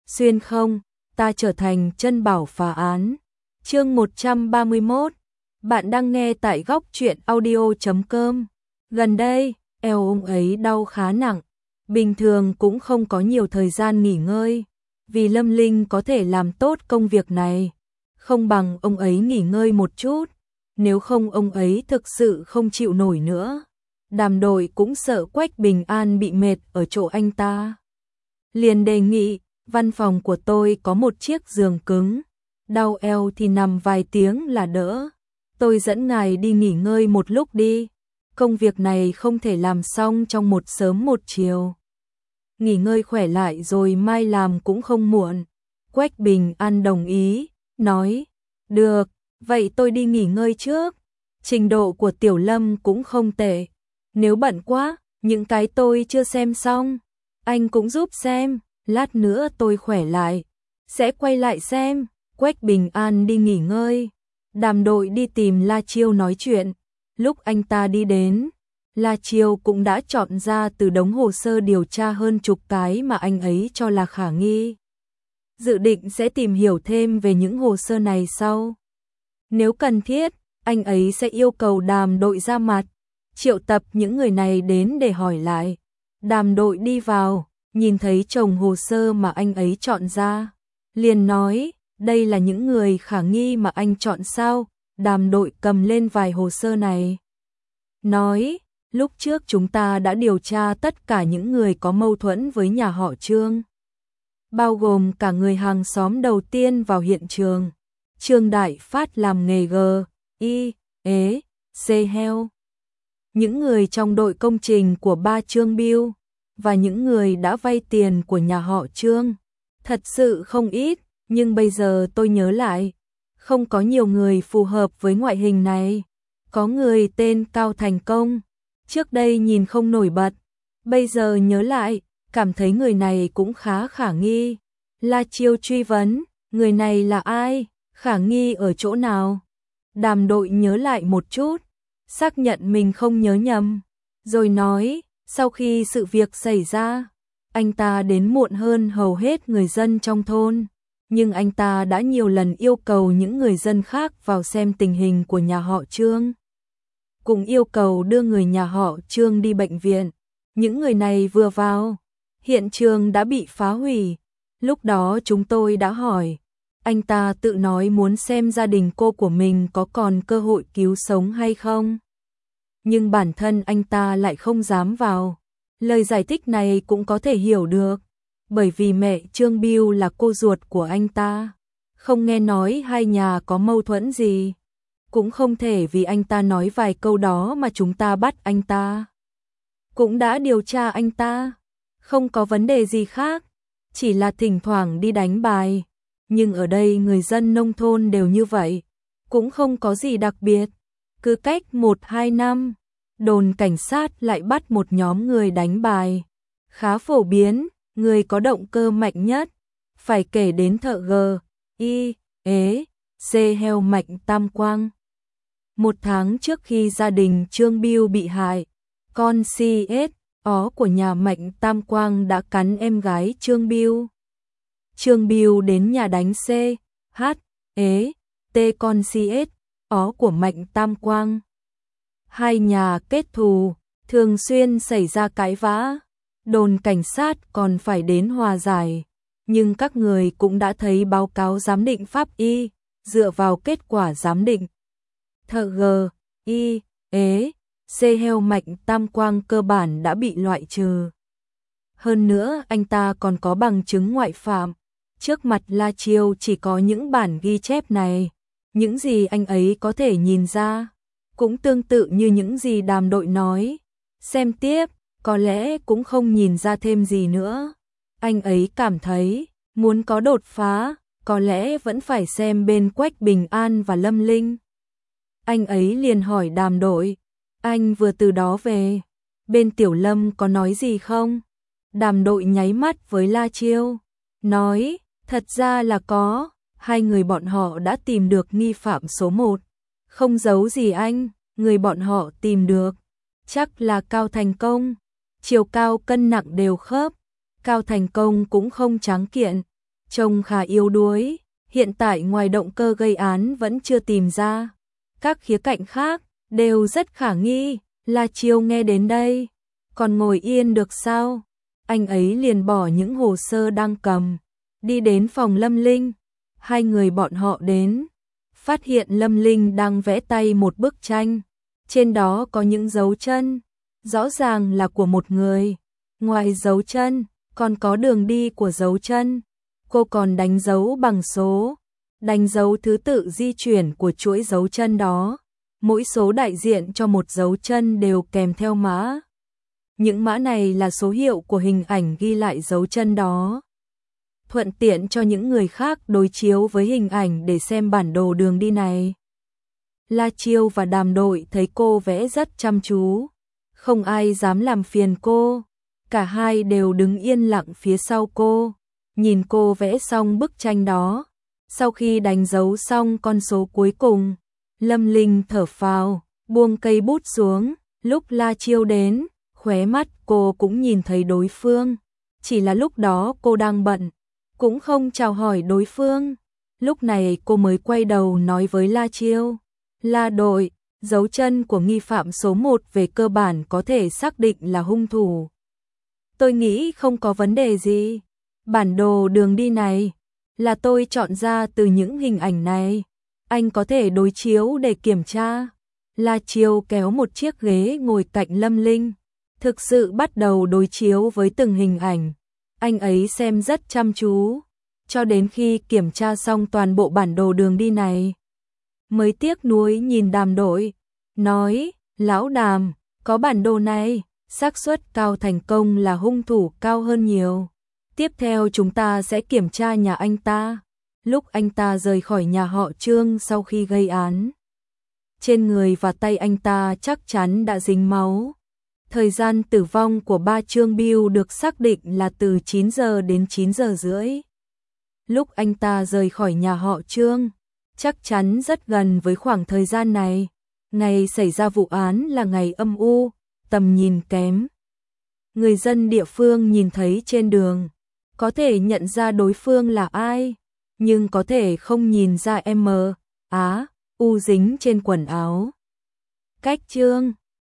xuyên không, ta trở thành chân bảo phá án. Chương 131. Bạn đang nghe tại góc truyện audio.com. Gần đây, eo ông ấy đau khá nặng, bình thường cũng không có nhiều thời gian nghỉ ngơi, vì Lâm Linh có thể làm tốt công việc này, không bằng ông ấy nghỉ ngơi một chút, nếu không ông ấy thực sự không chịu nổi nữa. Đàm Đội cũng sợ Quách Bình An bị mệt ở chỗ anh ta. Liền đề nghị, văn phòng của tôi có một chiếc giường cứng, đau eo thì nằm vài tiếng là đỡ. Tôi dẫn ngài đi nghỉ ngơi một lúc đi, công việc này không thể làm xong trong một sớm một chiều. Nghỉ ngơi khỏe lại rồi mai làm cũng không muộn. Quách Bình An đồng ý, nói, được, vậy tôi đi nghỉ ngơi trước. Trình độ của Tiểu Lâm cũng không tệ. Nếu bận quá, những cái tôi chưa xem xong, anh cũng giúp xem, lát nữa tôi khỏe lại, sẽ quay lại xem. Quách Bình An đi nghỉ ngơi, Đàm Đội đi tìm La Chiêu nói chuyện. Lúc anh ta đi đến, La Chiêu cũng đã chọn ra từ đống hồ sơ điều tra hơn chục cái mà anh ấy cho là khả nghi. Dự định sẽ tìm hiểu thêm về những hồ sơ này sau. Nếu cần thiết, anh ấy sẽ yêu cầu Đàm Đội ra mặt, triệu tập những người này đến để hỏi lại. Đàm Đội đi vào, nhìn thấy chồng hồ sơ mà anh ấy chọn ra, liền nói, đây là những người khả nghi mà anh chọn sao? Đàm Đội cầm lên vài hồ sơ này, nói, lúc trước chúng ta đã điều tra tất cả những người có mâu thuẫn với nhà họ Trương, bao gồm cả người hàng xóm đầu tiên vào hiện trường, Trương Đại Phát làm nghề heo, những người trong đội công trình của ba Trương Biêu, và những người đã vay tiền của nhà họ Trương. Thật sự không ít, nhưng bây giờ tôi nhớ lại, không có nhiều người phù hợp với ngoại hình này. Có người tên Cao Thành Công, trước đây nhìn không nổi bật, bây giờ nhớ lại, cảm thấy người này cũng khá khả nghi. La Chiêu truy vấn, người này là ai, khả nghi ở chỗ nào? Đàm Đội nhớ lại một chút, xác nhận mình không nhớ nhầm, rồi nói, sau khi sự việc xảy ra, anh ta đến muộn hơn hầu hết người dân trong thôn, nhưng anh ta đã nhiều lần yêu cầu những người dân khác vào xem tình hình của nhà họ Trương, cũng yêu cầu đưa người nhà họ Trương đi bệnh viện. Những người này vừa vào, hiện trường đã bị phá hủy. Lúc đó chúng tôi đã hỏi, anh ta tự nói muốn xem gia đình cô của mình có còn cơ hội cứu sống hay không. Nhưng bản thân anh ta lại không dám vào. Lời giải thích này cũng có thể hiểu được, bởi vì mẹ Trương Biêu là cô ruột của anh ta, không nghe nói hai nhà có mâu thuẫn gì. Cũng không thể vì anh ta nói vài câu đó mà chúng ta bắt anh ta. Cũng đã điều tra anh ta, không có vấn đề gì khác, chỉ là thỉnh thoảng đi đánh bài. Nhưng ở đây người dân nông thôn đều như vậy, cũng không có gì đặc biệt. Cứ cách 1-2 năm, đồn cảnh sát lại bắt một nhóm người đánh bài. Khá phổ biến, người có động cơ mạnh nhất, phải kể đến thợ heo Mạnh Tam Quang. 1 tháng trước khi gia đình Trương Biêu bị hại, con CSO của nhà Mạnh Tam Quang đã cắn em gái Trương Biêu. Trương Biêu đến nhà đánh con CSO của Mạnh Tam Quang. Hai nhà kết thù, thường xuyên xảy ra cãi vã, đồn cảnh sát còn phải đến hòa giải, nhưng các người cũng đã thấy báo cáo giám định pháp y, dựa vào kết quả giám định, thợ heo Mạnh Tam Quang cơ bản đã bị loại trừ. Hơn nữa anh ta còn có bằng chứng ngoại phạm. Trước mặt La Chiêu chỉ có những bản ghi chép này, những gì anh ấy có thể nhìn ra, cũng tương tự như những gì Đàm Đội nói. Xem tiếp, có lẽ cũng không nhìn ra thêm gì nữa. Anh ấy cảm thấy, muốn có đột phá, có lẽ vẫn phải xem bên Quách Bình An và Lâm Linh. Anh ấy liền hỏi Đàm Đội, anh vừa từ đó về, bên Tiểu Lâm có nói gì không? Đàm Đội nháy mắt với La Chiêu, nói, thật ra là có, hai người bọn họ đã tìm được nghi phạm số 1. Không giấu gì anh, người bọn họ tìm được, chắc là Cao Thành Công, chiều cao cân nặng đều khớp, Cao Thành Công cũng không tráng kiện, trông khá yếu đuối, hiện tại ngoài động cơ gây án vẫn chưa tìm ra. Các khía cạnh khác đều rất khả nghi. La Chiêu nghe đến đây, còn ngồi yên được sao? Anh ấy liền bỏ những hồ sơ đang cầm, đi đến phòng Lâm Linh. Hai người bọn họ đến, phát hiện Lâm Linh đang vẽ tay một bức tranh, trên đó có những dấu chân, rõ ràng là của một người. Ngoài dấu chân, còn có đường đi của dấu chân. Cô còn đánh dấu bằng số, đánh dấu thứ tự di chuyển của chuỗi dấu chân đó. Mỗi số đại diện cho một dấu chân đều kèm theo mã. Những mã này là số hiệu của hình ảnh ghi lại dấu chân đó. Thuận tiện cho những người khác đối chiếu với hình ảnh để xem bản đồ đường đi này. La Chiêu và Đàm Đội thấy cô vẽ rất chăm chú, không ai dám làm phiền cô. Cả hai đều đứng yên lặng phía sau cô, nhìn cô vẽ xong bức tranh đó. Sau khi đánh dấu xong con số cuối cùng, Lâm Linh thở phào, buông cây bút xuống. Lúc La Chiêu đến, khóe mắt cô cũng nhìn thấy đối phương. Chỉ là lúc đó cô đang bận, cũng không chào hỏi đối phương. Lúc này cô mới quay đầu nói với La Chiêu. La Đội, dấu chân của nghi phạm số 1 về cơ bản có thể xác định là hung thủ. Tôi nghĩ không có vấn đề gì. Bản đồ đường đi này là tôi chọn ra từ những hình ảnh này. Anh có thể đối chiếu để kiểm tra. La Chiêu kéo một chiếc ghế ngồi cạnh Lâm Linh, thực sự bắt đầu đối chiếu với từng hình ảnh. Anh ấy xem rất chăm chú, cho đến khi kiểm tra xong toàn bộ bản đồ đường đi này, mới tiếc nuối nhìn Đàm Đội, nói, lão Đàm, có bản đồ này, xác suất cao thành công là hung thủ cao hơn nhiều. Tiếp theo chúng ta sẽ kiểm tra nhà anh ta. Lúc anh ta rời khỏi nhà họ Trương sau khi gây án, trên người và tay anh ta chắc chắn đã dính máu. Thời gian tử vong của ba Trương Bưu được xác định là từ 9 giờ đến 9 giờ rưỡi. Lúc anh ta rời khỏi nhà họ Trương, chắc chắn rất gần với khoảng thời gian này. Ngày xảy ra vụ án là ngày âm u, tầm nhìn kém. Người dân địa phương nhìn thấy trên đường, có thể nhận ra đối phương là ai, nhưng có thể không nhìn ra M, Á, U dính trên quần áo. Cách Trương